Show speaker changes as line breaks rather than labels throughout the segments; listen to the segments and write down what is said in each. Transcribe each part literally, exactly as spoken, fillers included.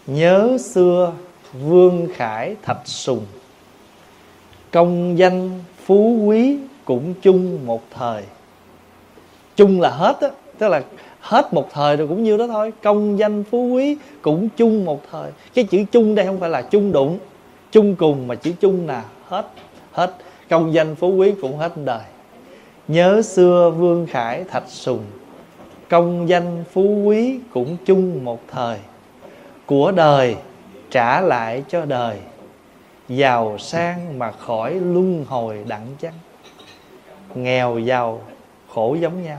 Nhớ xưa Vương Khải Thạch Sùng, công danh phú quý cũng chung một thời. Chung là hết á, tức là hết một thời rồi cũng nhiêu đó thôi. Công danh phú quý cũng chung một thời. Cái chữ chung đây không phải là chung đụng, chung cùng, mà chữ chung là hết. Hết công danh phú quý cũng hết đời. Nhớ xưa Vương Khải Thạch Sùng, công danh phú quý cũng chung một thời. Của đời trả lại cho đời, giàu sang mà khỏi luân hồi đặng chăng. Nghèo giàu khổ giống nhau,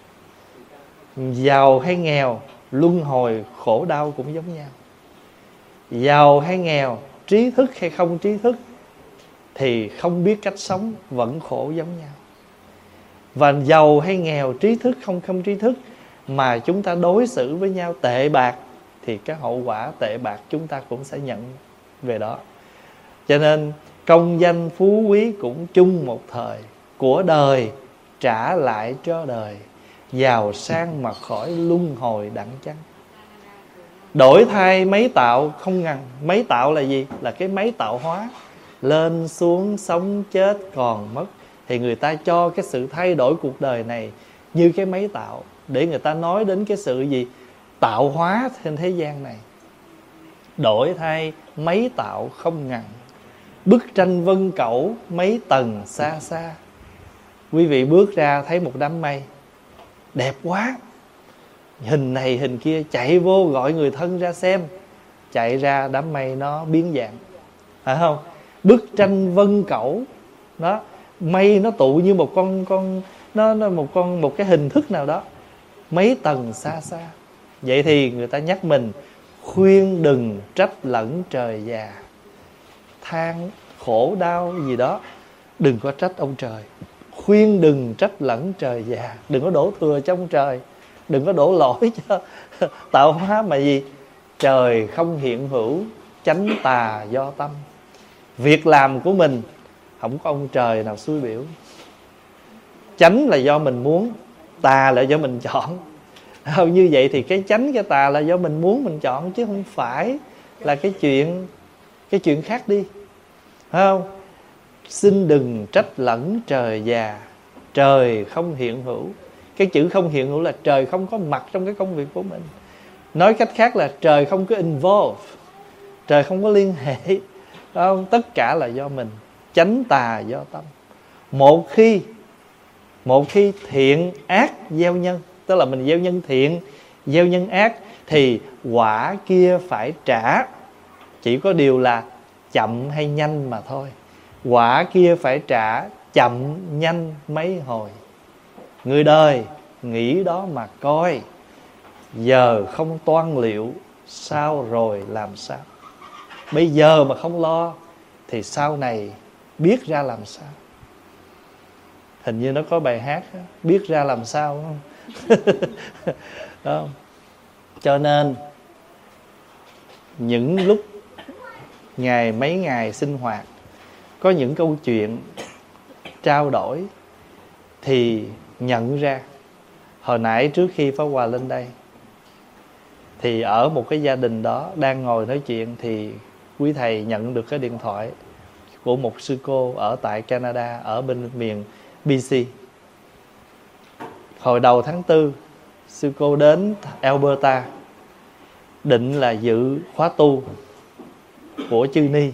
giàu hay nghèo luân hồi khổ đau cũng giống nhau. Giàu hay nghèo, trí thức hay không trí thức, thì không biết cách sống vẫn khổ giống nhau. Và giàu hay nghèo, trí thức không không trí thức, mà chúng ta đối xử với nhau tệ bạc, thì cái hậu quả tệ bạc chúng ta cũng sẽ nhận về đó. Cho nên công danh phú quý cũng chung một thời. Của đời trả lại cho đời, giàu sang mà khỏi luân hồi đặng chăng. Đổi thay mấy tạo không ngần. Mấy tạo là gì? Là cái máy tạo hóa. Lên xuống sống chết còn mất. Thì người ta cho cái sự thay đổi cuộc đời này như cái máy tạo, để người ta nói đến cái sự gì? Tạo hóa trên thế gian này. Đổi thay mấy tạo không ngần. Bức tranh vân cẩu mấy tầng xa xa. Quý vị bước ra thấy một đám mây đẹp quá, hình này hình kia, chạy vô gọi người thân ra xem. Chạy ra đám mây nó biến dạng, phải không? Bức tranh vân cẩu đó, mây nó tụ như một con con nó, nó một con một cái hình thức nào đó, mấy tầng xa xa. Vậy thì người ta nhắc mình khuyên đừng trách lẫn trời già. Than khổ đau gì đó, đừng có trách ông trời. Khuyên đừng trách lẫn trời già. Đừng có đổ thừa cho ông trời, đừng có đổ lỗi cho tạo hóa. Mà gì? Trời không hiện hữu, chánh tà do tâm. Việc làm của mình không có ông trời nào xui biểu. Chánh là do mình muốn, tà là do mình chọn. Như vậy thì cái chánh cái tà là do mình muốn mình chọn, chứ không phải là cái chuyện cái chuyện khác đi, phải không? Xin đừng trách lẫn trời già. Trời không hiện hữu. Cái chữ không hiện hữu là trời không có mặt trong cái công việc của mình. Nói cách khác là trời không có involve, trời không có liên hệ, không? Tất cả là do mình. Chánh tà do tâm. Một khi Một khi thiện ác gieo nhân, tức là mình gieo nhân thiện, gieo nhân ác, thì quả kia phải trả. Chỉ có điều là chậm hay nhanh mà thôi. Quả kia phải trả chậm nhanh mấy hồi. Người đời nghĩ đó mà coi. Giờ không toan liệu, sao rồi làm sao? Bây giờ mà không lo thì sau này biết ra làm sao. Hình như nó có bài hát đó, biết ra làm sao, đúng không? Đó. Cho nên những lúc ngày mấy ngày sinh hoạt có những câu chuyện trao đổi, thì nhận ra. Hồi nãy trước khi Pháp Hòa lên đây, thì ở một cái gia đình đó đang ngồi nói chuyện, thì quý thầy nhận được cái điện thoại của một sư cô ở tại Canada, ở bên miền bê xê. Hồi đầu tháng tư, sư cô đến Alberta định là dự khóa tu của Chư Ni.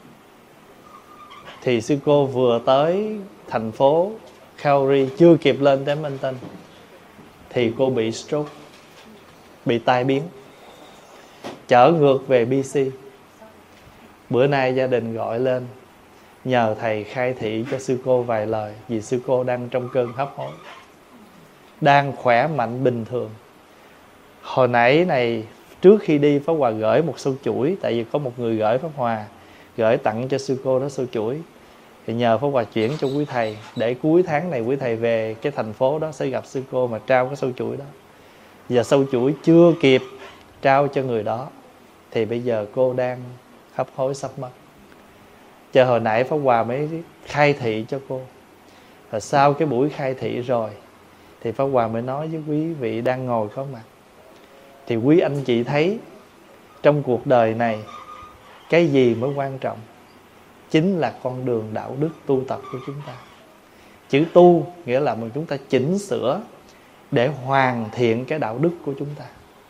Thì sư cô vừa tới thành phố Calgary, chưa kịp lên tới Edmonton, thì cô bị stroke, bị tai biến, trở ngược về bê xê. Bữa nay gia đình gọi lên nhờ thầy khai thị cho sư cô vài lời, vì sư cô đang trong cơn hấp hối, đang khỏe mạnh bình thường. Hồi nãy này, trước khi đi, Pháp Hòa gửi một sâu chuỗi, tại vì có một người gửi Pháp Hòa, gửi tặng cho sư cô đó sâu chuỗi. Thì nhờ Pháp Hòa chuyển cho quý thầy, để cuối tháng này quý thầy về cái thành phố đó sẽ gặp sư cô mà trao cái sâu chuỗi đó. Giờ sâu chuỗi chưa kịp trao cho người đó, thì bây giờ cô đang hấp hối sắp mất. Chờ hồi nãy Pháp Hòa mới khai thị cho cô. Và sau cái buổi khai thị rồi, thì Pháp Hòa mới nói với quý vị đang ngồi có mặt, thì quý anh chị thấy trong cuộc đời này, cái gì mới quan trọng? Chính là con đường đạo đức tu tập của chúng ta. Chữ tu nghĩa là mình chúng ta chỉnh sửa để hoàn thiện cái đạo đức của chúng ta.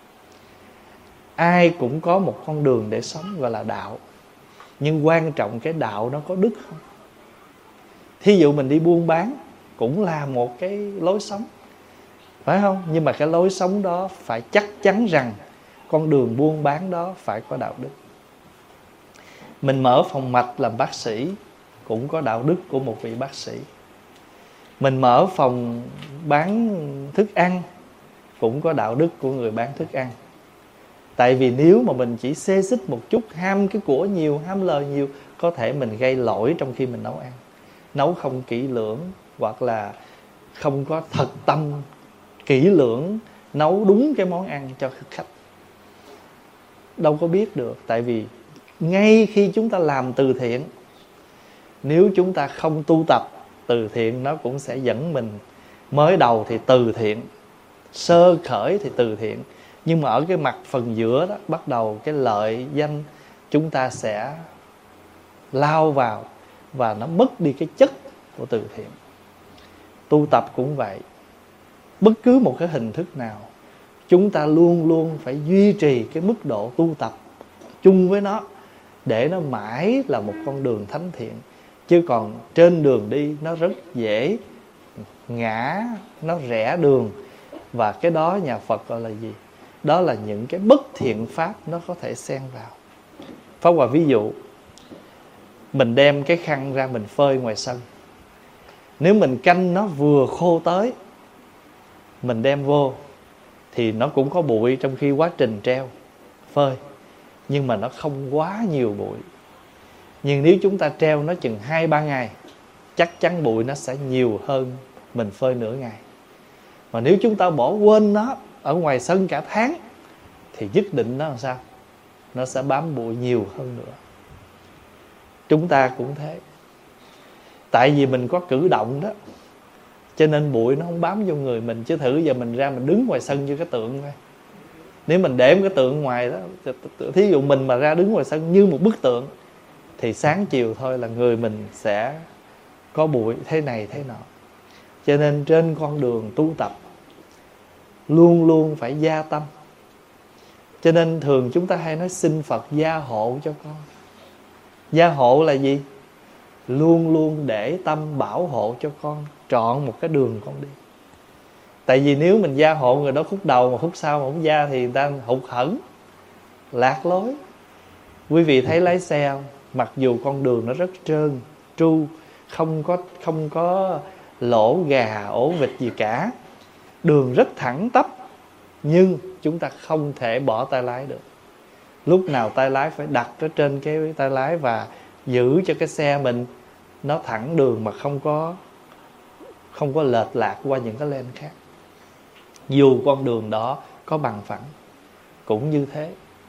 Ai cũng có một con đường để sống gọi là đạo, nhưng quan trọng cái đạo nó có đức không? Thí dụ mình đi buôn bán cũng là một cái lối sống, phải không? Nhưng mà cái lối sống đó phải chắc chắn rằng con đường buôn bán đó phải có đạo đức. Mình mở phòng mạch làm bác sĩ cũng có đạo đức của một vị bác sĩ. Mình mở phòng bán thức ăn cũng có đạo đức của người bán thức ăn. Tại vì nếu mà mình chỉ xê xích một chút, ham cái của nhiều, ham lời nhiều, có thể mình gây lỗi trong khi mình nấu ăn. Nấu không kỹ lưỡng, hoặc là không có thật tâm kỹ lưỡng nấu đúng cái món ăn cho khách. Đâu có biết được. Tại vì ngay khi chúng ta làm từ thiện, nếu chúng ta không tu tập từ thiện, nó cũng sẽ dẫn mình. Mới đầu thì từ thiện, sơ khởi thì từ thiện, nhưng mà ở cái mặt phần giữa đó, bắt đầu cái lợi danh chúng ta sẽ lao vào, và nó mất đi cái chất của từ thiện. Tu tập cũng vậy. Bất cứ một cái hình thức nào, chúng ta luôn luôn phải duy trì cái mức độ tu tập chung với nó, để nó mãi là một con đường thánh thiện. Chứ còn trên đường đi nó rất dễ ngã, nó rẽ đường. Và cái đó nhà Phật gọi là gì? Đó là những cái bất thiện pháp nó có thể xen vào. Pháp Hòa ví dụ, mình đem cái khăn ra mình phơi ngoài sân. Nếu mình canh nó vừa khô tới, mình đem vô thì nó cũng có bụi trong khi quá trình treo, phơi, nhưng mà nó không quá nhiều bụi. Nhưng nếu chúng ta treo nó chừng hai ba ngày, chắc chắn bụi nó sẽ nhiều hơn mình phơi nửa ngày. Mà nếu chúng ta bỏ quên nó ở ngoài sân cả tháng, thì nhất định nó làm sao? Nó sẽ bám bụi nhiều hơn nữa. Chúng ta cũng thế. Tại vì mình có cử động đó, cho nên bụi nó không bám vô người mình. Chứ thử giờ mình ra mình đứng ngoài sân như cái tượng thôi. Nếu mình để một cái tượng ngoài đó, thí dụ mình mà ra đứng ngoài sân như một bức tượng, thì sáng chiều thôi là người mình sẽ có bụi thế này thế nọ. Cho nên trên con đường tu tập luôn luôn phải gia tâm. Cho nên thường chúng ta hay nói xin Phật gia hộ cho con. Gia hộ là gì? Luôn luôn để tâm bảo hộ cho con trọn một cái đường con đi. Tại vì nếu mình gia hộ người đó khúc đầu mà khúc sau mà không gia, thì người ta hụt hẫng, lạc lối. Quý vị thấy lái xe không? Mặc dù con đường nó rất trơn tru, không có, không có lỗ gà ổ vịt gì cả, đường rất thẳng tắp, nhưng chúng ta không thể bỏ tay lái được. Lúc nào tay lái phải đặt ở trên cái tay lái và giữ cho cái xe mình nó thẳng đường, mà không có không có lệch lạc qua những cái lane khác. Dù con đường đó có bằng phẳng cũng như thế.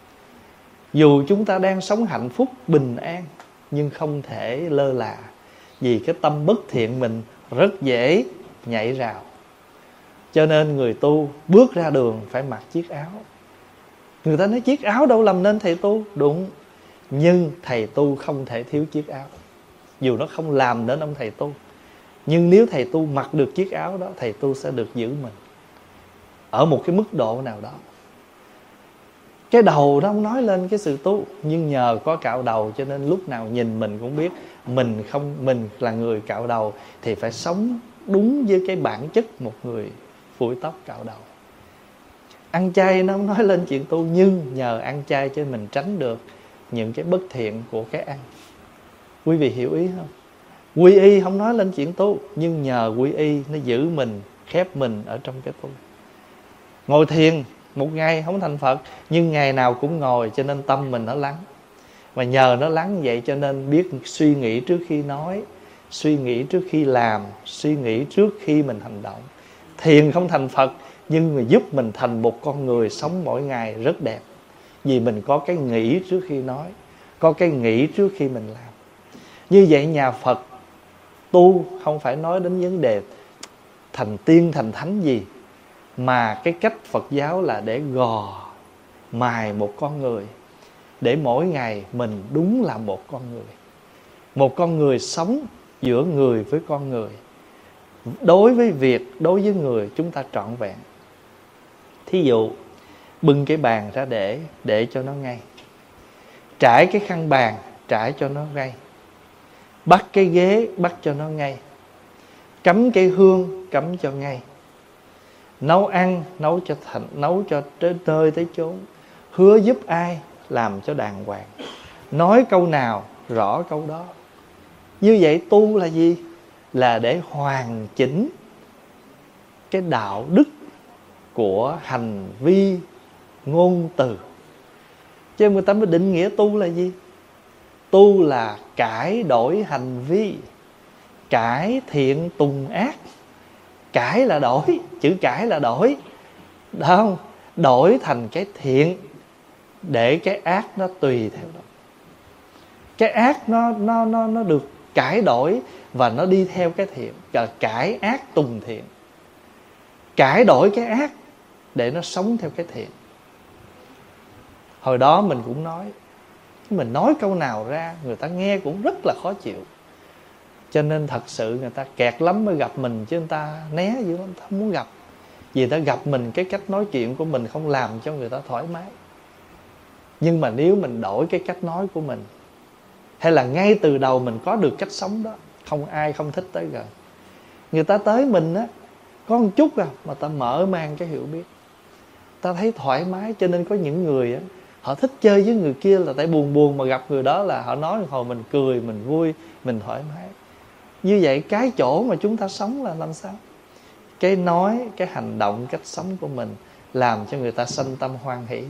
Dù chúng ta đang sống hạnh phúc bình an, nhưng không thể lơ là, vì cái tâm bất thiện mình rất dễ nhảy rào. Cho nên người tu bước ra đường phải mặc chiếc áo. Người ta nói chiếc áo đâu làm nên thầy tu. Đúng, nhưng thầy tu không thể thiếu chiếc áo. Dù nó không làm đến ông thầy tu, nhưng nếu thầy tu mặc được chiếc áo đó, thầy tu sẽ được giữ mình ở một cái mức độ nào đó. Cái đầu nó không nói lên cái sự tu, nhưng nhờ có cạo đầu cho nên lúc nào nhìn mình cũng biết mình không mình là người cạo đầu thì phải sống đúng với cái bản chất một người phủi tóc cạo đầu. Ăn chay nó không nói lên chuyện tu, nhưng nhờ ăn chay cho mình tránh được những cái bất thiện của cái ăn. Quý vị hiểu ý không? Quy y không nói lên chuyện tu, nhưng nhờ quy y nó giữ mình, khép mình ở trong cái tu. Ngồi thiền một ngày không thành Phật, nhưng ngày nào cũng ngồi, cho nên tâm mình nó lắng. Và nhờ nó lắng vậy cho nên biết suy nghĩ trước khi nói, suy nghĩ trước khi làm, suy nghĩ trước khi mình hành động. Thiền không thành Phật, nhưng mà giúp mình thành một con người sống mỗi ngày rất đẹp. Vì mình có cái nghĩ trước khi nói, có cái nghĩ trước khi mình làm. Như vậy nhà Phật tu không phải nói đến vấn đề thành tiên thành thánh gì, mà cái cách Phật giáo là để gò mài một con người để mỗi ngày mình đúng là một con người. Một con người sống giữa người với con người. Đối với việc, đối với người chúng ta trọn vẹn. Thí dụ bưng cái bàn ra để để cho nó ngay, trải cái khăn bàn trải cho nó ngay, bắt cái ghế bắt cho nó ngay, cắm cái hương cắm cho ngay, nấu ăn nấu cho thành nấu cho tới nơi tới chốn, hứa giúp ai làm cho đàng hoàng, nói câu nào rõ câu đó. Như vậy tu là gì? Là để hoàn chỉnh cái đạo đức của hành vi ngôn từ. Chứ người ta mới định nghĩa tu là gì? Tu là cải đổi hành vi, cải thiện tùng ác. Cải là đổi, chữ cải là đổi, đúng không? Đổi thành cái thiện để cái ác nó tùy theo đó. Cái ác nó nó nó nó được cải đổi và nó đi theo cái thiện, cải ác tùng thiện. Cải đổi cái ác để nó sống theo cái thiện. Hồi đó mình cũng nói, mình nói câu nào ra người ta nghe cũng rất là khó chịu. Cho nên thật sự người ta kẹt lắm mới gặp mình, chứ người ta né dữ lắm, không muốn gặp. Vì người ta gặp mình, cái cách nói chuyện của mình không làm cho người ta thoải mái. Nhưng mà nếu mình đổi cái cách nói của mình, hay là ngay từ đầu mình có được cách sống đó, không ai không thích tới gần. Người ta tới mình á, có một chút à, mà ta mở mang cái hiểu biết, ta thấy thoải mái. Cho nên có những người á, họ thích chơi với người kia là tại buồn buồn, mà gặp người đó là họ nói hồi mình cười, mình vui, mình thoải mái. Như vậy cái chỗ mà chúng ta sống là làm sao? Cái nói, cái hành động, cách sống của mình làm cho người ta sanh tâm hoan hỷ.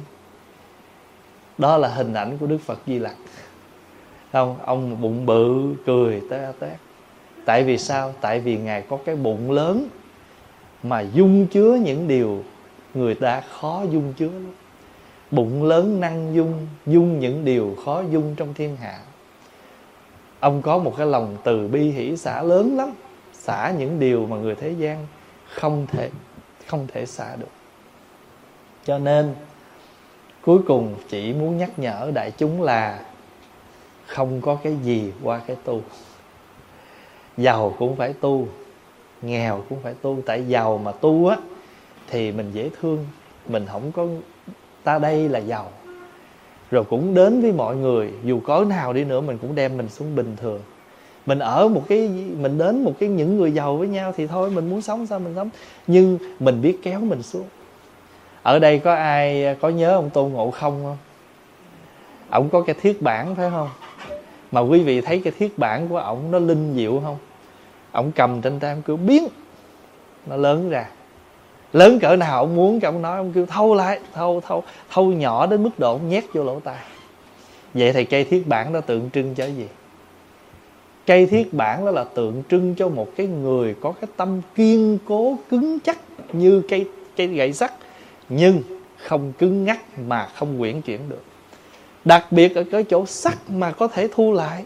Đó là hình ảnh của Đức Phật Di Lặc. Không, ông bụng bự cười té té. Tại vì sao? Tại vì Ngài có cái bụng lớn mà dung chứa những điều người ta khó dung chứa lắm. Bụng lớn năng dung, dung những điều khó dung trong thiên hạ. Ông có một cái lòng từ bi hỷ xả lớn lắm, xả những điều mà người thế gian không thể không thể xả được. Cho nên cuối cùng chỉ muốn nhắc nhở đại chúng là không có cái gì qua cái tu. Giàu cũng phải tu, nghèo cũng phải tu. Tại giàu mà tu á thì mình dễ thương, mình không có ta đây là giàu. Rồi cũng đến với mọi người, dù có nào đi nữa mình cũng đem mình xuống bình thường. Mình ở một cái, mình đến một cái những người giàu với nhau thì thôi, mình muốn sống sao mình sống. Nhưng mình biết kéo mình xuống. Ở đây có ai có nhớ ông Tôn Ngộ Không không? Ông có cái thiết bản phải không? Mà quý vị thấy cái thiết bản của ổng nó linh diệu không? Ổng cầm trên tay, ổng kêu biến, nó lớn ra. Lớn cỡ nào ông muốn, ông nói, ông kêu thâu lại, thâu thâu thâu nhỏ đến mức độ ông nhét vô lỗ tai. Vậy thì cây thiết bản đó tượng trưng cho gì? Cây thiết bản đó là tượng trưng cho một cái người có cái tâm kiên cố cứng chắc như cây cây gậy sắt, nhưng không cứng ngắc mà không uyển chuyển được. Đặc biệt ở cái chỗ sắt mà có thể thu lại.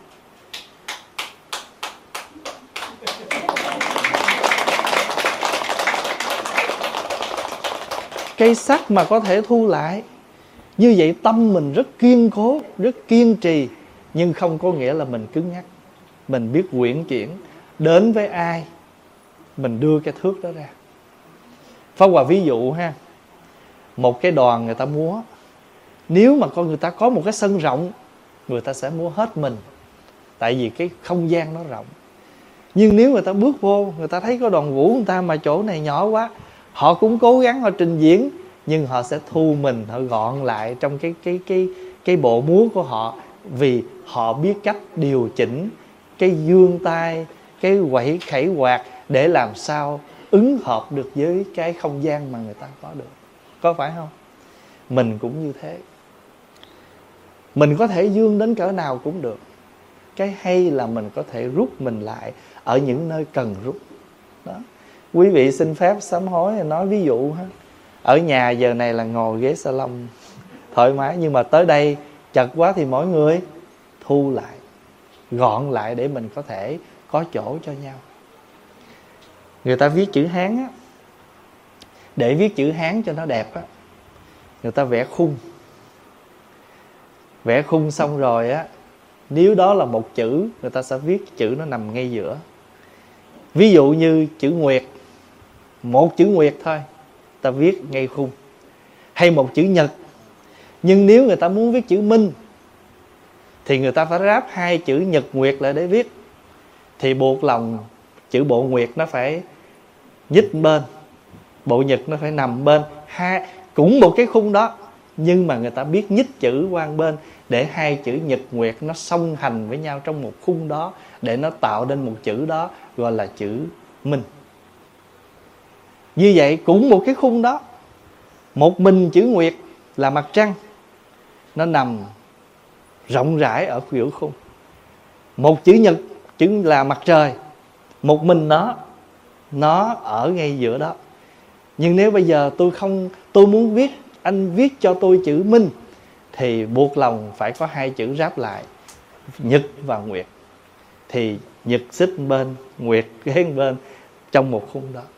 Cây sắt mà có thể thu lại. Như vậy tâm mình rất kiên cố, rất kiên trì, nhưng không có nghĩa là mình cứng ngắc. Mình biết uyển chuyển. Đến với ai mình đưa cái thước đó ra. Pháp Hòa ví dụ ha, một cái đoàn người ta múa, nếu mà con người ta có một cái sân rộng, người ta sẽ múa hết mình, tại vì cái không gian nó rộng. Nhưng nếu người ta bước vô, người ta thấy có đoàn vũ người ta mà chỗ này nhỏ quá, họ cũng cố gắng họ trình diễn, nhưng họ sẽ thu mình, họ gọn lại trong cái cái cái cái bộ múa của họ, vì họ biết cách điều chỉnh cái dương tay, cái quẩy khẩy quạt để làm sao ứng hợp được với cái không gian mà người ta có được. Có phải không? Mình cũng như thế. Mình có thể dương đến cỡ nào cũng được. Cái hay là mình có thể rút mình lại ở những nơi cần rút. Đó. Quý vị xin phép sám hối nói ví dụ ha. Ở nhà giờ này là ngồi ghế salon thoải mái, nhưng mà tới đây chật quá thì mỗi người thu lại, gọn lại để mình có thể có chỗ cho nhau. Người ta viết chữ Hán á, để viết chữ Hán cho nó đẹp á, người ta vẽ khung. Vẽ khung xong rồi á, nếu đó là một chữ, người ta sẽ viết chữ nó nằm ngay giữa. Ví dụ như chữ Nguyệt, một chữ Nguyệt thôi, ta viết ngay khung. Hay một chữ Nhật. Nhưng nếu người ta muốn viết chữ Minh thì người ta phải ráp hai chữ Nhật Nguyệt lại để viết. Thì buộc lòng chữ bộ Nguyệt nó phải nhích bên, bộ Nhật nó phải nằm bên. Hai, cũng một cái khung đó, nhưng mà người ta biết nhích chữ qua bên để hai chữ Nhật Nguyệt nó song hành với nhau trong một khung đó, để nó tạo nên một chữ đó gọi là chữ Minh. Như vậy cũng một cái khung đó, một mình chữ Nguyệt là mặt trăng, nó nằm rộng rãi ở giữa khung. Một chữ Nhật, chữ là mặt trời, một mình nó, nó ở ngay giữa đó. Nhưng nếu bây giờ tôi không, tôi muốn viết, anh viết cho tôi chữ Minh, thì buộc lòng phải có hai chữ ráp lại, Nhật và Nguyệt. Thì Nhật xích bên, Nguyệt kế bên trong một khung đó.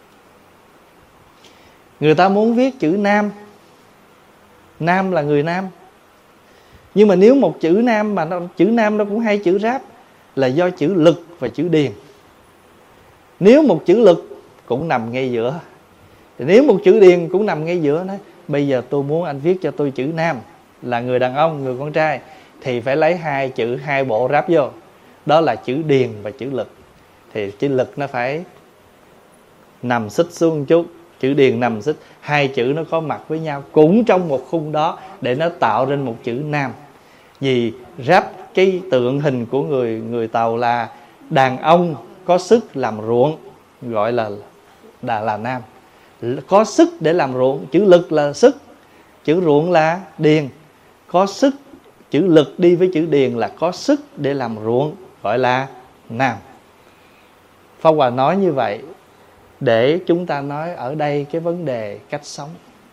Người ta muốn viết chữ Nam, Nam là người Nam. Nhưng mà nếu một chữ Nam mà nó, chữ Nam nó cũng hai chữ ráp, là do chữ Lực và chữ Điền. Nếu một chữ Lực cũng nằm ngay giữa, thì nếu một chữ Điền cũng nằm ngay giữa đó. Bây giờ tôi muốn anh viết cho tôi chữ Nam, là người đàn ông, người con trai, thì phải lấy hai chữ, hai bộ ráp vô. Đó là chữ Điền và chữ Lực. Thì chữ Lực nó phải nằm xích xuống một chút, chữ Điền nằm xích, hai chữ nó có mặt với nhau cũng trong một khung đó, để nó tạo nên một chữ Nam. Vì ráp cái tượng hình của người người Tàu là đàn ông có sức làm ruộng, gọi là là, là Nam. Có sức để làm ruộng, chữ Lực là sức, chữ ruộng là Điền. Có sức, chữ Lực đi với chữ Điền là có sức để làm ruộng, gọi là Nam. Pháp Hòa nói như vậy để chúng ta nói ở đây cái vấn đề cách sống.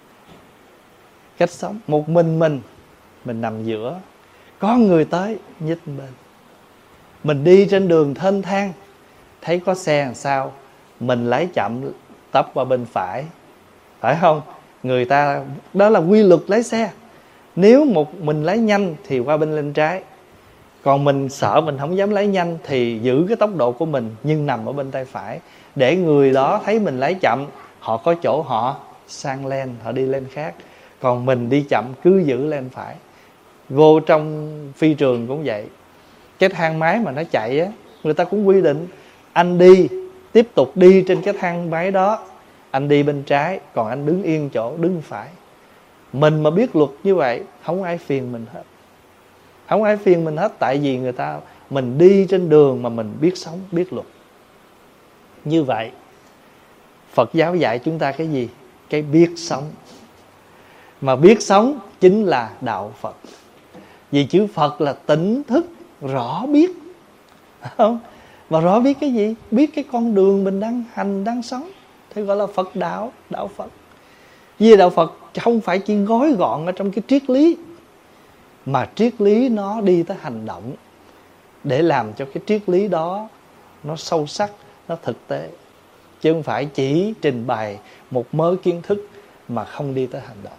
Cách sống, một mình mình, mình nằm giữa, có người tới nhích bên. Mình đi trên đường thênh thang, thấy có xe làm sao, mình lái chậm tấp qua bên phải, phải không? Người ta, đó là quy luật lái xe. Nếu một mình lái nhanh thì qua bên lên trái. Còn mình sợ, mình không dám lái nhanh thì giữ cái tốc độ của mình, nhưng nằm ở bên tay phải, để người đó thấy mình lái chậm, họ có chỗ họ sang lane, họ đi lên khác. Còn mình đi chậm cứ giữ lên phải. Vô trong phi trường cũng vậy. Cái thang máy mà nó chạy á, người ta cũng quy định anh đi, tiếp tục đi trên cái thang máy đó, anh đi bên trái, còn anh đứng yên chỗ, đứng phải. Mình mà biết luật như vậy, không ai phiền mình hết. Không ai phiền mình hết. Tại vì người ta, mình đi trên đường mà mình biết sống, biết luật. Như vậy Phật giáo dạy chúng ta cái gì? Cái biết sống. Mà biết sống chính là đạo Phật. Vì chữ Phật là tỉnh thức, rõ biết, không? Và rõ biết cái gì? Biết cái con đường mình đang hành, đang sống, thì gọi là Phật đạo, đạo Phật. Vì đạo Phật không phải chỉ gói gọn ở trong cái triết lý, mà triết lý nó đi tới hành động, để làm cho cái triết lý đó nó sâu sắc, nó thực tế. Chứ không phải chỉ trình bày một mớ kiến thức mà không đi tới hành động.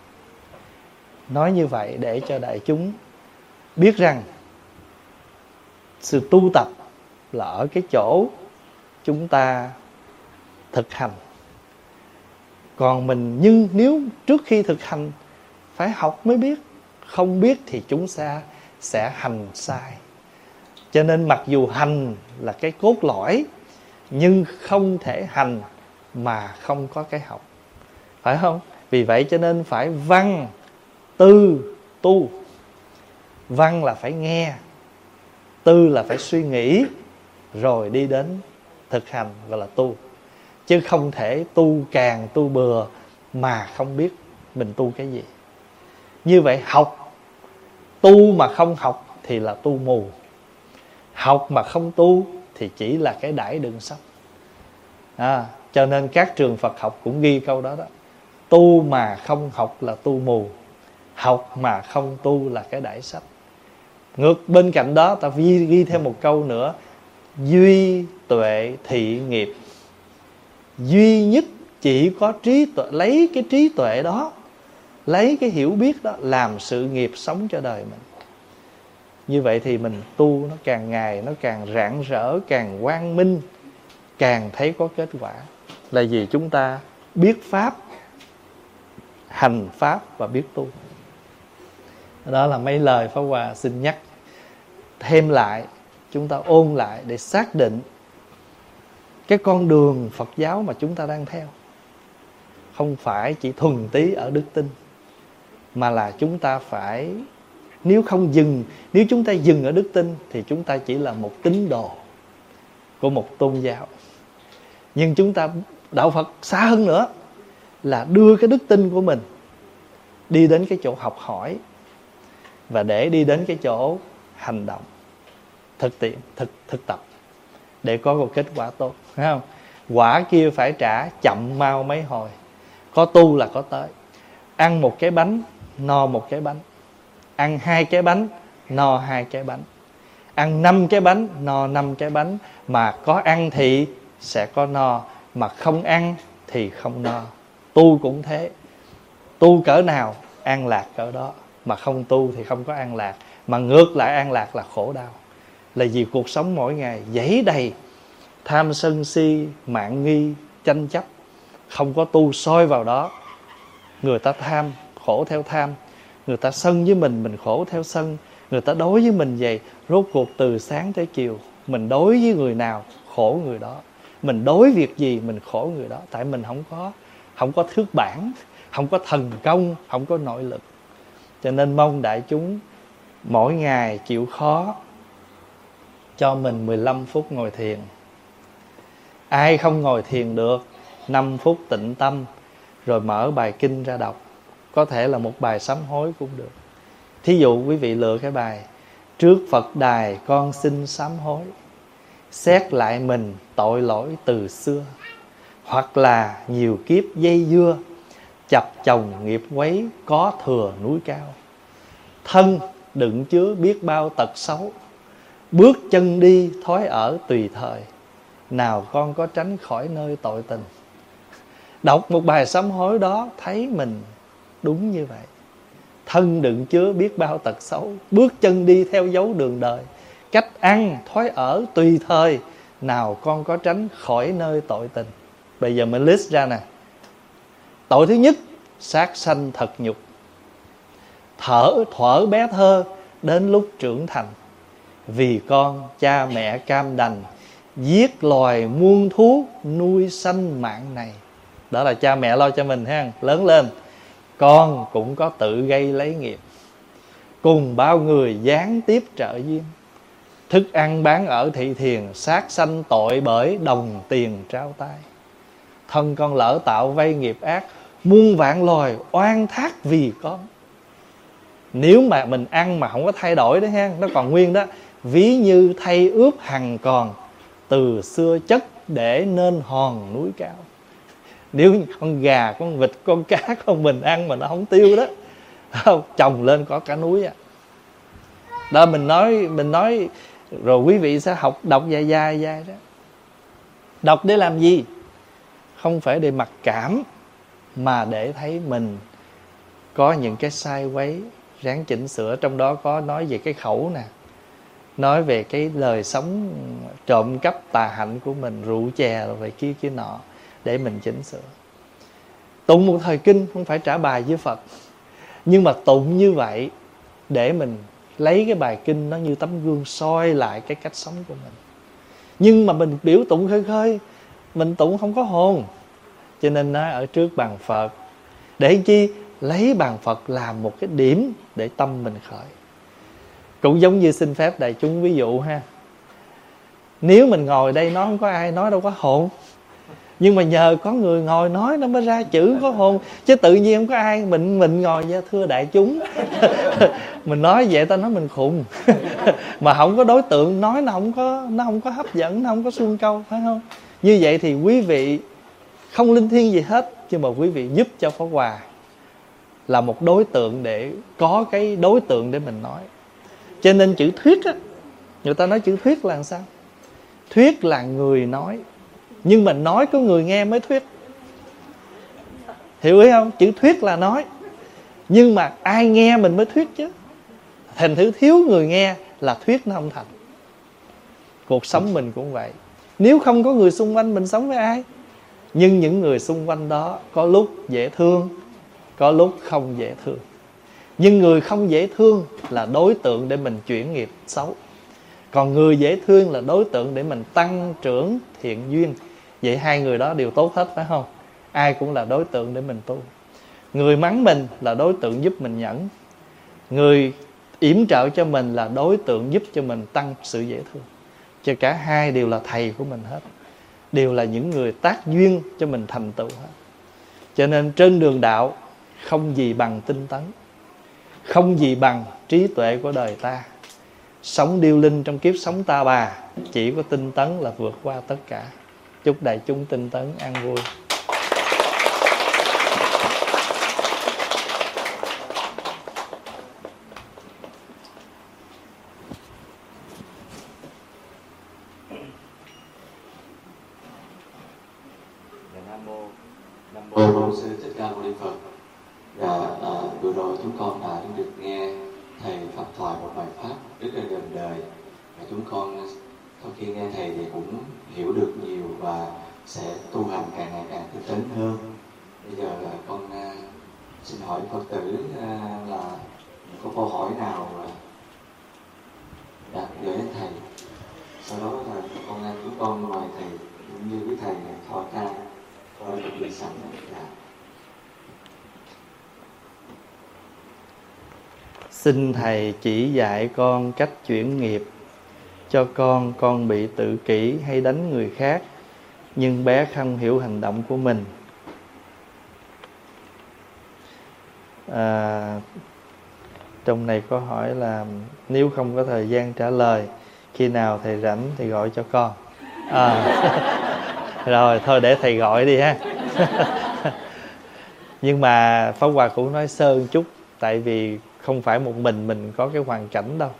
Nói như vậy để cho đại chúng biết rằng sự tu tập là ở cái chỗ chúng ta thực hành. Còn mình, nhưng nếu trước khi thực hành phải học mới biết, không biết thì chúng ta sẽ hành sai. Cho nên mặc dù hành là cái cốt lõi, nhưng không thể hành mà không có cái học, phải không? Vì vậy cho nên phải văn, tư, tu. Văn là phải nghe, tư là phải suy nghĩ, rồi đi đến thực hành, gọi là tu. Chứ không thể tu càng tu bừa mà không biết mình tu cái gì. Như vậy học, tu mà không học thì là tu mù. Học mà không tu thì chỉ là cái đãi đựng sách. À, cho nên các trường Phật học cũng ghi câu đó đó. Tu mà không học là tu mù, học mà không tu là cái đãi sách. Ngược bên cạnh đó ta ghi, ghi thêm một câu nữa: duy tuệ thị nghiệp. Duy nhất chỉ có trí tuệ, lấy cái trí tuệ đó, lấy cái hiểu biết đó làm sự nghiệp sống cho đời mình. Như vậy thì mình tu nó càng ngày nó càng rạng rỡ, càng quang minh, càng thấy có kết quả. Là vì chúng ta biết pháp, hành pháp và biết tu. Đó là mấy lời Pháp Hòa xin nhắc thêm lại, chúng ta ôn lại để xác định cái con đường Phật giáo mà chúng ta đang theo không phải chỉ thuần túy ở đức tin, mà là chúng ta phải, nếu không dừng, nếu chúng ta dừng ở đức tin thì chúng ta chỉ là một tín đồ của một tôn giáo. Nhưng chúng ta, đạo Phật xa hơn nữa, là đưa cái đức tin của mình đi đến cái chỗ học hỏi, và để đi đến cái chỗ hành động, thực tiễn, thực, thực tập, để có một kết quả tốt, phải không? Quả kia phải trả, chậm mau mấy hồi. Có tu là có tới. Ăn một cái bánh, no một cái bánh. Ăn hai cái bánh, no hai cái bánh. Ăn năm cái bánh, no năm cái bánh. Mà có ăn thì sẽ có no, mà không ăn thì không no. Tu cũng thế. Tu cỡ nào, an lạc cỡ đó. Mà không tu thì không có an lạc. Mà ngược lại an lạc là khổ đau. Là vì cuộc sống mỗi ngày dẫy đầy tham sân si, mạn nghi, tranh chấp. Không có tu soi vào đó, người ta tham, khổ theo tham. Người ta sân với mình, mình khổ theo sân. Người ta đối với mình vậy, rốt cuộc từ sáng tới chiều, mình đối với người nào, khổ người đó. Mình đối việc gì, mình khổ người đó. Tại mình không có Không có thước bản, không có thần công, không có nội lực. Cho nên mong đại chúng mỗi ngày chịu khó cho mình mười lăm phút ngồi thiền. Ai không ngồi thiền được, năm phút tịnh tâm, rồi mở bài kinh ra đọc. Có thể là một bài sám hối cũng được. Thí dụ quý vị lựa cái bài: trước Phật đài con xin sám hối, xét lại mình tội lỗi từ xưa. Hoặc là nhiều kiếp dây dưa, chập chồng nghiệp quấy có thừa núi cao. Thân đựng chứa biết bao tật xấu, bước chân đi thói ở tùy thời. Nào con có tránh khỏi nơi tội tình. Đọc một bài sám hối đó thấy mình đúng như vậy. Thân đựng chứa biết bao tật xấu, bước chân đi theo dấu đường đời. Cách ăn, thói ở tùy thời. Nào con có tránh khỏi nơi tội tình. Bây giờ mình list ra nè. Tội thứ nhất, sát sanh thật nhục. Thở thuở bé thơ đến lúc trưởng thành, vì con cha mẹ cam đành, giết loài muôn thú nuôi sanh mạng này. Đó là cha mẹ lo cho mình ha. Lớn lên con cũng có tự gây lấy nghiệp, cùng bao người gián tiếp trợ duyên. Thức ăn bán ở thị thiền, sát sanh tội bởi đồng tiền trao tay. Thân con lỡ tạo vay nghiệp ác, muôn vạn loài oan thác vì con. Nếu mà mình ăn mà không có thay đổi đó ha, nó còn nguyên đó. Ví như thay ướp hằng còn, từ xưa chất để nên hòn núi cao. Nếu con gà, con vịt, con cá con mình ăn mà nó không tiêu đó, không, trồng lên có cả núi à. Đó mình nói Mình nói rồi quý vị sẽ học đọc dài dài dài đó. Đọc để làm gì? Không phải để mặc cảm, mà để thấy mình có những cái sai quấy, ráng chỉnh sửa. Trong đó có nói về cái khẩu nè, nói về cái lời sống trộm cắp tà hạnh của mình, rượu chè rồi về kia kia nọ, để mình chỉnh sửa. Tụng một thời kinh không phải trả bài với Phật, nhưng mà tụng như vậy để mình lấy cái bài kinh nó như tấm gương soi lại cái cách sống của mình. Nhưng mà mình biểu tụng khơi khơi, mình tụng không có hồn. Cho nên nói ở trước bàn Phật, để chi? Lấy bàn Phật làm một cái điểm để tâm mình khởi. Cũng giống như xin phép đại chúng ví dụ ha. Nếu mình ngồi đây nói không có ai nói đâu có hồn, nhưng mà nhờ có người ngồi nói nó mới ra chữ có hồn. Chứ tự nhiên không có ai, mình mình ngồi vậy thưa đại chúng mình nói vậy ta nói mình khùng mà không có đối tượng nói, nó không có nó không có hấp dẫn, nó không có xuông câu, phải không? Như vậy thì quý vị không linh thiêng gì hết, nhưng mà quý vị giúp cho Pháp Hòa là một đối tượng, để có cái đối tượng để mình nói. Cho nên chữ thuyết á, người ta nói chữ thuyết là làm sao? Thuyết là người nói, nhưng mà nói có người nghe mới thuyết. Hiểu ý không? Chữ thuyết là nói, nhưng mà ai nghe mình mới thuyết chứ. Thành thử thiếu người nghe là thuyết nó không thành. Cuộc sống mình cũng vậy. Nếu không có người xung quanh, mình sống với ai? Nhưng những người xung quanh đó có lúc dễ thương, có lúc không dễ thương. Nhưng người không dễ thương là đối tượng để mình chuyển nghiệp xấu. Còn người dễ thương là đối tượng để mình tăng trưởng thiện duyên. Vậy hai người đó đều tốt hết, phải không? Ai cũng là đối tượng để mình tu. Người mắng mình là đối tượng giúp mình nhẫn. Người yểm trợ cho mình là đối tượng giúp cho mình tăng sự dễ thương. Cho cả hai đều là thầy của mình hết, đều là những người tác duyên cho mình thành tựu hết. Cho nên trên đường đạo không gì bằng tinh tấn, không gì bằng trí tuệ của đời ta. Sống điêu linh trong kiếp sống ta bà, chỉ có tinh tấn là vượt qua tất cả. Chúc đại chúng tinh tấn an vui.
Nam mô Nam mô Bổn Sư Thích Ca Mâu Ni Phật. Và à, vừa rồi chúng con đã được nghe thầy pháp thoại một bài pháp rất là gần đời, và chúng con sau khi nghe thầy thì cũng hiểu được nhiều và sẽ tu hành càng ngày càng tinh tấn hơn. Bây giờ là con à, xin hỏi Phật tử à, là có câu hỏi nào đặt gửi đến thầy. Sau đó là con chúng con mời thầy cũng như với thầy thọ ca coi được bị sẵn là.
Xin thầy chỉ dạy con cách chuyển nghiệp cho con. Con bị tự kỷ hay đánh người khác, nhưng bé không hiểu hành động của mình. À, trong này có hỏi là nếu không có thời gian trả lời, khi nào thầy rảnh thì gọi cho con. À, rồi thôi để thầy gọi đi ha. Nhưng mà Pháp Hòa cũng nói sơ một chút, tại vì không phải một mình mình có cái hoàn cảnh đâu.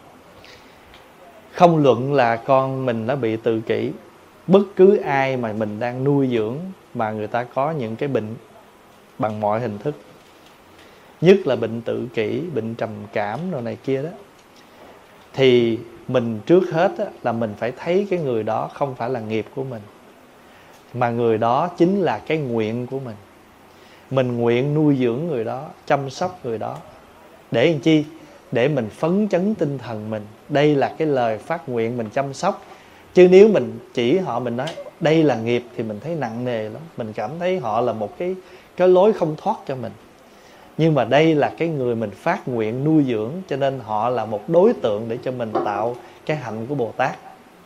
Không luận là con mình nó bị tự kỷ, bất cứ ai mà mình đang nuôi dưỡng mà người ta có những cái bệnh bằng mọi hình thức, nhất là bệnh tự kỷ, bệnh trầm cảm rồi này kia đó, thì mình trước hết á, là mình phải thấy cái người đó không phải là nghiệp của mình, mà người đó chính là cái nguyện của mình. Mình nguyện nuôi dưỡng người đó, chăm sóc người đó. Để làm chi? Để mình phấn chấn tinh thần mình. Đây là cái lời phát nguyện mình chăm sóc. Chứ nếu mình chỉ họ, mình nói đây là nghiệp, thì mình thấy nặng nề lắm. Mình cảm thấy họ là một cái, cái lối không thoát cho mình. Nhưng mà đây là cái người mình phát nguyện nuôi dưỡng, cho nên họ là một đối tượng để cho mình tạo cái hạnh của Bồ Tát.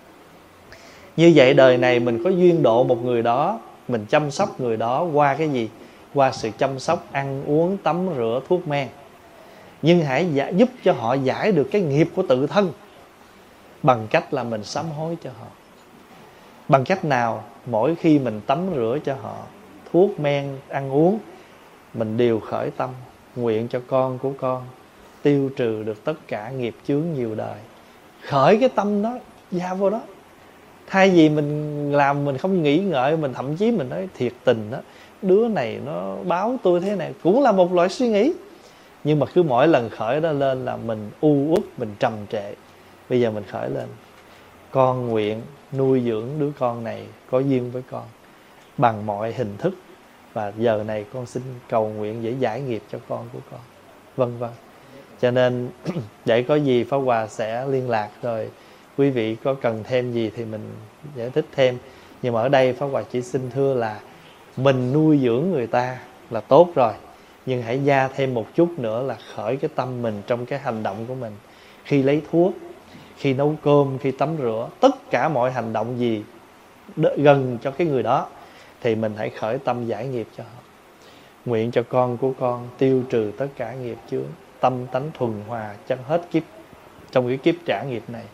Như vậy đời này mình có duyên độ một người đó, mình chăm sóc người đó qua cái gì? Qua sự chăm sóc, ăn uống, tắm rửa, thuốc men. Nhưng hãy giúp cho họ giải được cái nghiệp của tự thân bằng cách là mình sám hối cho họ. Bằng cách nào? Mỗi khi mình tắm rửa cho họ, thuốc men, ăn uống, mình đều khởi tâm nguyện cho con của con tiêu trừ được tất cả nghiệp chướng nhiều đời. Khởi cái tâm đó, giao vô đó. Thay vì mình làm mình không nghĩ ngợi, mình thậm chí mình nói thiệt tình đó, đứa này nó báo tôi thế này, cũng là một loại suy nghĩ. Nhưng mà cứ mỗi lần khởi đó lên là mình u uất, mình trầm trệ. Bây giờ mình khởi lên, con nguyện nuôi dưỡng đứa con này có duyên với con bằng mọi hình thức, và giờ này con xin cầu nguyện để giải nghiệp cho con của con, vân vân. Cho nên để có gì Pháp Hòa sẽ liên lạc, rồi quý vị có cần thêm gì thì mình giải thích thêm. Nhưng mà ở đây Pháp Hòa chỉ xin thưa là mình nuôi dưỡng người ta là tốt rồi, nhưng hãy gia thêm một chút nữa là khởi cái tâm mình trong cái hành động của mình. Khi lấy thuốc, khi nấu cơm, khi tắm rửa, tất cả mọi hành động gì gần cho cái người đó thì mình hãy khởi tâm giải nghiệp cho họ. Nguyện cho con của con tiêu trừ tất cả nghiệp chướng, tâm tánh thuần hòa cho hết kiếp, trong cái kiếp trả nghiệp này.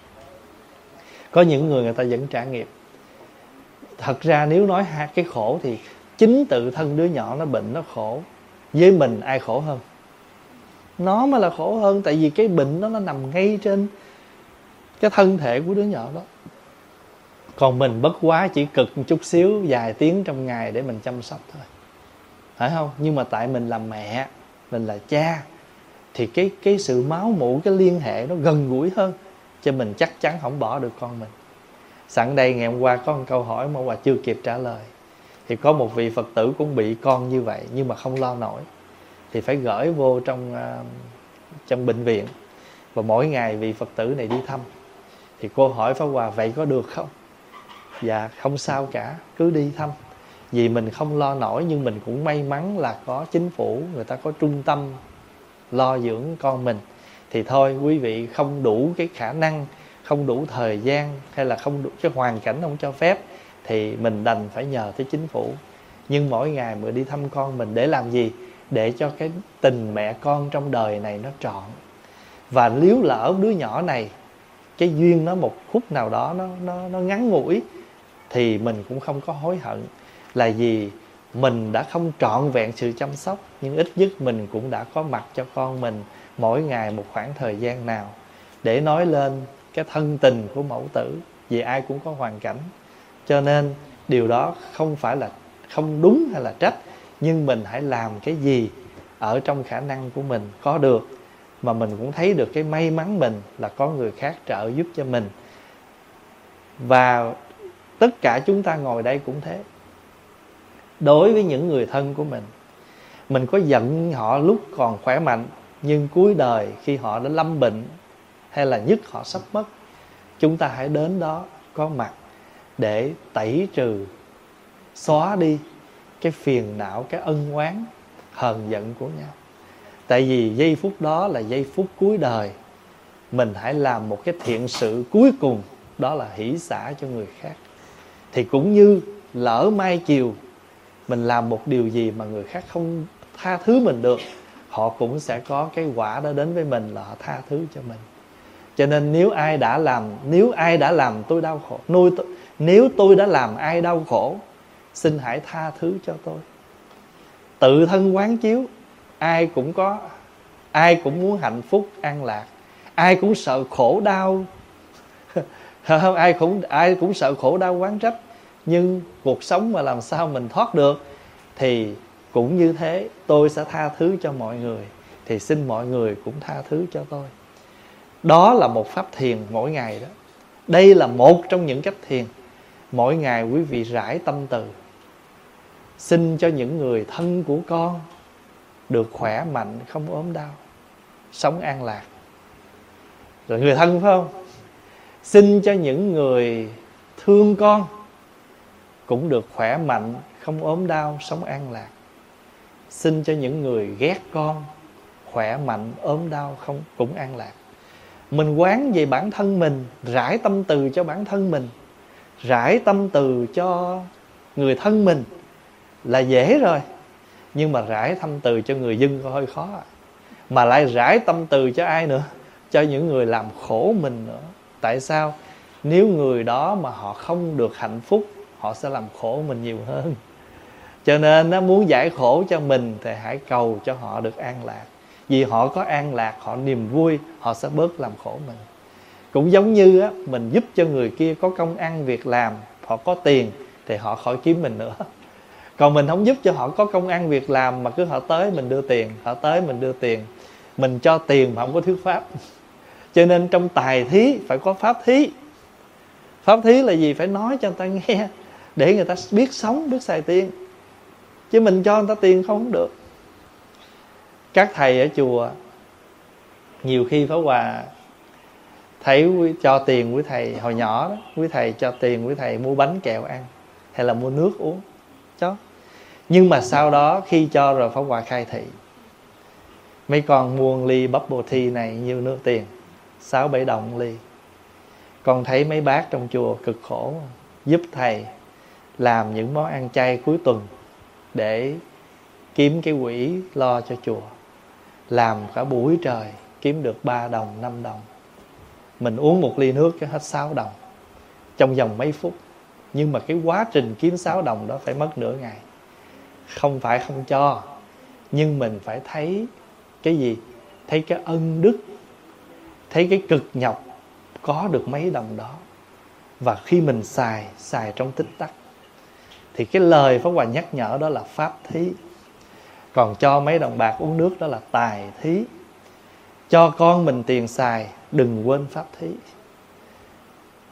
Có những người người ta vẫn trả nghiệp. Thật ra nếu nói hai cái khổ thì chính tự thân đứa nhỏ nó bệnh nó khổ. Với mình ai khổ hơn? Nó mới là khổ hơn. Tại vì cái bệnh đó nó nằm ngay trên cái thân thể của đứa nhỏ đó. Còn mình bất quá chỉ cực một chút xíu, vài tiếng trong ngày để mình chăm sóc thôi, phải không? Nhưng mà tại mình là mẹ, mình là cha, thì cái, cái sự máu mủ, cái liên hệ nó gần gũi hơn. cho mình chắc chắn không bỏ được con mình. Sẵn đây ngày hôm qua có một câu hỏi mà Hòa chưa kịp trả lời. Thì có một vị Phật tử cũng bị con như vậy, nhưng mà không lo nổi, thì phải gửi vô trong uh, trong bệnh viện. Và mỗi ngày vị Phật tử này đi thăm. Thì cô hỏi Pháp Hòa vậy có được không? Dạ không sao cả, cứ đi thăm. Vì mình không lo nổi, nhưng mình cũng may mắn là có chính phủ, người ta có trung tâm lo dưỡng con mình. Thì thôi quý vị không đủ cái khả năng, không đủ thời gian, hay là không đủ cái hoàn cảnh không cho phép, thì mình đành phải nhờ tới chính phủ. Nhưng mỗi ngày mình đi thăm con mình để làm gì? Để cho cái tình mẹ con trong đời này nó trọn. Và nếu lỡ đứa nhỏ này, cái duyên nó một phút nào đó nó, nó, nó ngắn ngủi, thì mình cũng không có hối hận. Là vì mình đã không trọn vẹn sự chăm sóc, nhưng ít nhất mình cũng đã có mặt cho con mình mỗi ngày một khoảng thời gian nào, để nói lên cái thân tình của mẫu tử. Vì ai cũng có hoàn cảnh, cho nên điều đó không phải là không đúng hay là trách, nhưng mình hãy làm cái gì ở trong khả năng của mình có được. Mà mình cũng thấy được cái may mắn mình là có người khác trợ giúp cho mình. Và tất cả chúng ta ngồi đây cũng thế. Đối với những người thân của mình, mình có giận họ lúc còn khỏe mạnh, nhưng cuối đời khi họ đã lâm bệnh, hay là nhất họ sắp mất, chúng ta hãy đến đó có mặt để tẩy trừ, xóa đi cái phiền não, cái ân oán, hờn giận của nhau. Tại vì giây phút đó là giây phút cuối đời. Mình hãy làm một cái thiện sự cuối cùng, đó là hỷ xả cho người khác. Thì cũng như lỡ mai chiều mình làm một điều gì mà người khác không tha thứ mình được, họ cũng sẽ có cái quả đó đến với mình, là họ tha thứ cho mình. Cho nên nếu ai đã làm Nếu ai đã làm tôi đau khổ, nuôi tôi, nếu tôi đã làm ai đau khổ, xin hãy tha thứ cho tôi. Tự thân quán chiếu. Ai cũng có Ai cũng muốn hạnh phúc an lạc. Ai cũng sợ khổ đau không? Ai cũng, ai cũng sợ khổ đau oán trách. Nhưng cuộc sống mà làm sao mình thoát được, thì cũng như thế. Tôi sẽ tha thứ cho mọi người, thì xin mọi người cũng tha thứ cho tôi. Đó là một pháp thiền mỗi ngày đó. Đây là một trong những cách thiền. Mỗi ngày quý vị rải tâm từ, xin cho những người thân của con được khỏe mạnh, không ốm đau, sống an lạc. Rồi người thân phải không? Xin cho những người thương con cũng được khỏe mạnh, không ốm đau, sống an lạc. Xin cho những người ghét con khỏe mạnh, ốm đau, không cũng an lạc. Mình quán về bản thân mình, rải tâm từ cho bản thân mình, rải tâm từ cho người thân mình là dễ rồi. Nhưng mà rải tâm từ cho người dân hơi khó. Mà lại rải tâm từ cho ai nữa? Cho những người làm khổ mình nữa. Tại sao? Nếu người đó mà họ không được hạnh phúc, họ sẽ làm khổ mình nhiều hơn. Cho nên nó muốn giải khổ cho mình thì hãy cầu cho họ được an lạc. Vì họ có an lạc, họ niềm vui, họ sẽ bớt làm khổ mình. Cũng giống như á, mình giúp cho người kia có công ăn việc làm, họ có tiền thì họ khỏi kiếm mình nữa. Còn mình không giúp cho họ có công ăn việc làm, mà cứ họ tới mình đưa tiền, họ tới mình đưa tiền. Mình cho tiền mà không có thuyết pháp. Cho nên trong tài thí phải có pháp thí. Pháp thí là gì? Phải nói cho người ta nghe, để người ta biết sống, biết xài tiền. Chứ mình cho người ta tiền không được. Các thầy ở chùa nhiều khi Pháp Hòa thấy quý, cho tiền quý thầy hồi nhỏ đó, quý thầy cho tiền quý thầy mua bánh kẹo ăn, hay là mua nước uống cho. Nhưng mà sau đó khi cho rồi Pháp Hòa khai thị, mấy con mua ly bubble tea này nhiêu nước tiền? Sáu bảy đồng ly. Con thấy mấy bác trong chùa cực khổ, giúp thầy làm những món ăn chay cuối tuần để kiếm cái quỹ lo cho chùa. Làm cả buổi trời kiếm được ba đồng, năm đồng. Mình uống một ly nước cho hết sáu đồng trong vòng mấy phút. Nhưng mà cái quá trình kiếm sáu đồng đó phải mất nửa ngày. Không phải không cho, nhưng mình phải thấy cái gì? Thấy cái ân đức, thấy cái cực nhọc có được mấy đồng đó. Và khi mình xài, xài trong tích tắc, thì cái lời Pháp Hòa nhắc nhở đó là pháp thí. Còn cho mấy đồng bạc uống nước đó là tài thí. Cho con mình tiền xài, đừng quên pháp thí.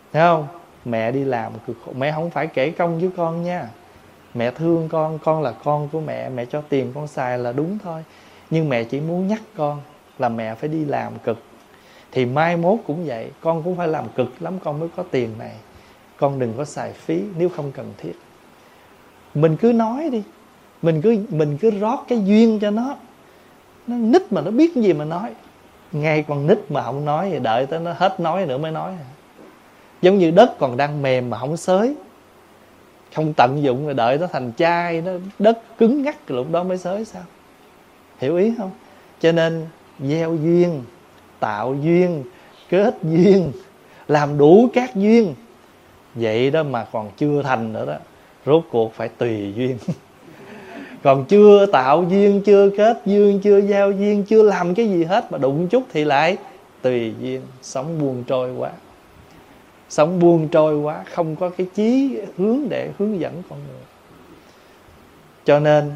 Thấy không? Mẹ đi làm cực khổ. Mẹ không phải kể công với con nha. Mẹ thương con, con là con của mẹ, mẹ cho tiền con xài là đúng thôi. Nhưng mẹ chỉ muốn nhắc con là mẹ phải đi làm cực. Thì mai mốt cũng vậy, con cũng phải làm cực lắm con mới có tiền này. Con đừng có xài phí nếu không cần thiết. Mình cứ nói đi, Mình cứ mình cứ rót cái duyên cho nó. Nó nít mà nó biết cái gì mà nói. Ngay con nít mà không nói thì đợi tới nó hết nói nữa mới nói. Giống như đất còn đang mềm mà không xới, không tận dụng rồi đợi nó thành chai, nó đất cứng ngắc rồi lúc đó mới xới sao? Hiểu ý không? Cho nên gieo duyên, tạo duyên, kết duyên, làm đủ các duyên. Vậy đó mà còn chưa thành nữa đó, rốt cuộc phải tùy duyên. Còn chưa tạo duyên, chưa kết duyên, chưa giao duyên, chưa làm cái gì hết mà đụng chút thì lại tùy duyên. Sống buông trôi quá. Sống buông trôi quá, không có cái chí hướng để hướng dẫn con người. Cho nên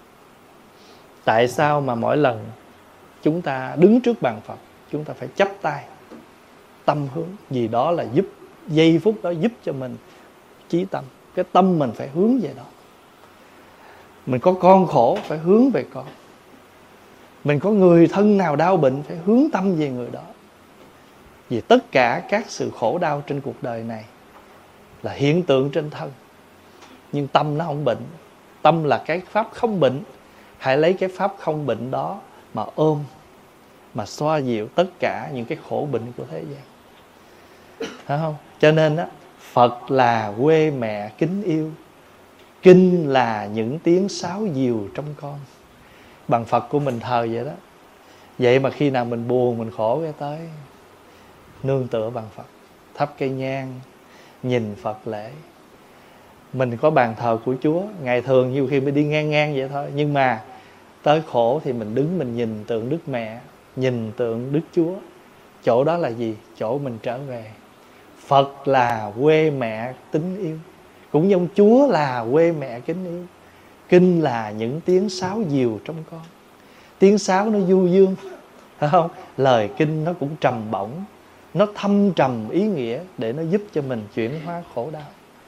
tại sao mà mỗi lần chúng ta đứng trước bàn Phật, chúng ta phải chắp tay tâm hướng, vì đó là giúp, giây phút đó giúp cho mình chí tâm. Cái tâm mình phải hướng về đó. Mình có con khổ phải hướng về con. Mình có người thân nào đau bệnh phải hướng tâm về người đó. Vì tất cả các sự khổ đau trên cuộc đời này là hiện tượng trên thân, nhưng tâm nó không bệnh. Tâm là cái pháp không bệnh. Hãy lấy cái pháp không bệnh đó mà ôm, mà xoa dịu tất cả những cái khổ bệnh của thế gian. Thấy không? Cho nên á, Phật là quê mẹ kính yêu, kinh là những tiếng sáo diều trong con. Bằng Phật của mình thờ vậy đó. Vậy mà khi nào mình buồn, mình khổ cái tới nương tựa bằng Phật, thắp cây nhang, nhìn Phật lễ. Mình có bàn thờ của Chúa, ngày thường nhiều khi mới đi ngang ngang vậy thôi, nhưng mà tới khổ thì mình đứng mình nhìn tượng Đức Mẹ, nhìn tượng Đức Chúa. Chỗ đó là gì? Chỗ mình trở về. Phật là quê mẹ tín yêu, cũng giống Chúa là quê mẹ kính yêu. Kinh là những tiếng sáo diều trong con. Tiếng sáo nó du dương, phải không? Lời kinh nó cũng trầm bổng, nó thâm trầm ý nghĩa để nó giúp cho mình chuyển hóa khổ đau.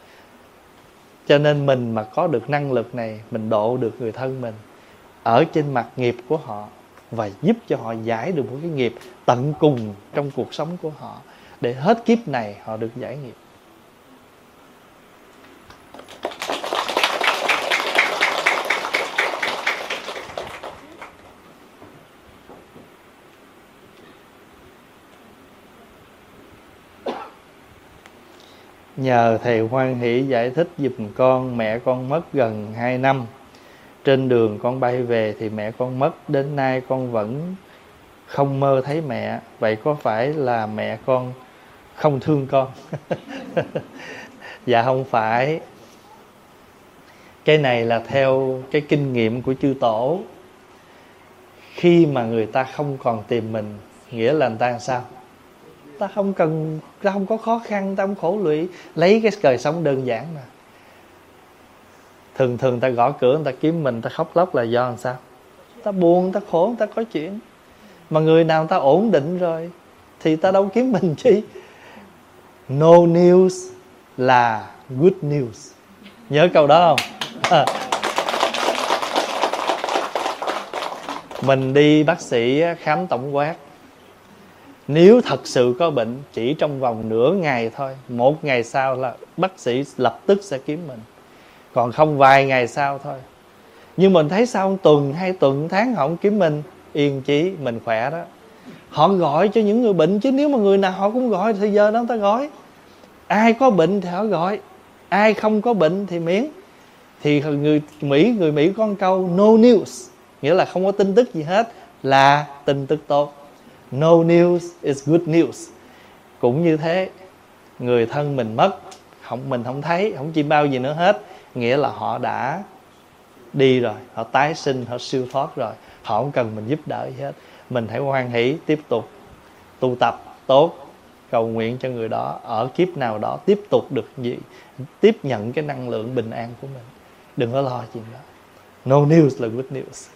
Cho nên mình mà có được năng lực này, mình độ được người thân mình ở trên mặt nghiệp của họ, và giúp cho họ giải được một cái nghiệp tận cùng trong cuộc sống của họ, để hết kiếp này họ được giải nghiệp. Nhờ thầy hoan hỷ giải thích giùm con, mẹ con mất gần hai năm. Trên đường con bay về thì mẹ con mất, đến nay con vẫn không mơ thấy mẹ. Vậy có phải là mẹ con không thương con? Dạ không phải. Cái này là theo cái kinh nghiệm của chư tổ. Khi mà người ta không còn tìm mình, nghĩa là người ta làm sao? Ta không cần, ta không có khó khăn, ta không khổ lụy, lấy cái đời sống đơn giản mà. Thường thường ta gõ cửa, người ta kiếm mình, ta khóc lóc là do làm sao? Ta buồn, ta khổ, ta có chuyện. Mà người nào người ta ổn định rồi thì ta đâu kiếm mình chi. No news là good news. Nhớ câu đó không? À. Mình đi bác sĩ khám tổng quát, nếu thật sự có bệnh, chỉ trong vòng nửa ngày thôi, một ngày sau là bác sĩ lập tức sẽ kiếm mình. Còn không vài ngày sau thôi. Nhưng mình thấy sau tuần, hai tuần, tháng họ không kiếm mình, yên chí, mình khỏe đó. Họ gọi cho những người bệnh, chứ nếu mà người nào họ cũng gọi thì giờ đó người ta gọi. Ai có bệnh thì họ gọi, ai không có bệnh thì miễn. Thì người Mỹ, người Mỹ có một câu no news, nghĩa là không có tin tức gì hết là tin tức tốt. No news is good news. Cũng như thế, người thân mình mất, không, mình không thấy, không chim bao gì nữa hết, nghĩa là họ đã đi rồi, họ tái sinh, họ siêu thoát rồi, họ không cần mình giúp đỡ gì hết. Mình hãy hoan hỷ tiếp tục tu tập tốt, cầu nguyện cho người đó ở kiếp nào đó tiếp tục được gì, tiếp nhận cái năng lượng bình an của mình. Đừng có lo chuyện đó. No news là good news.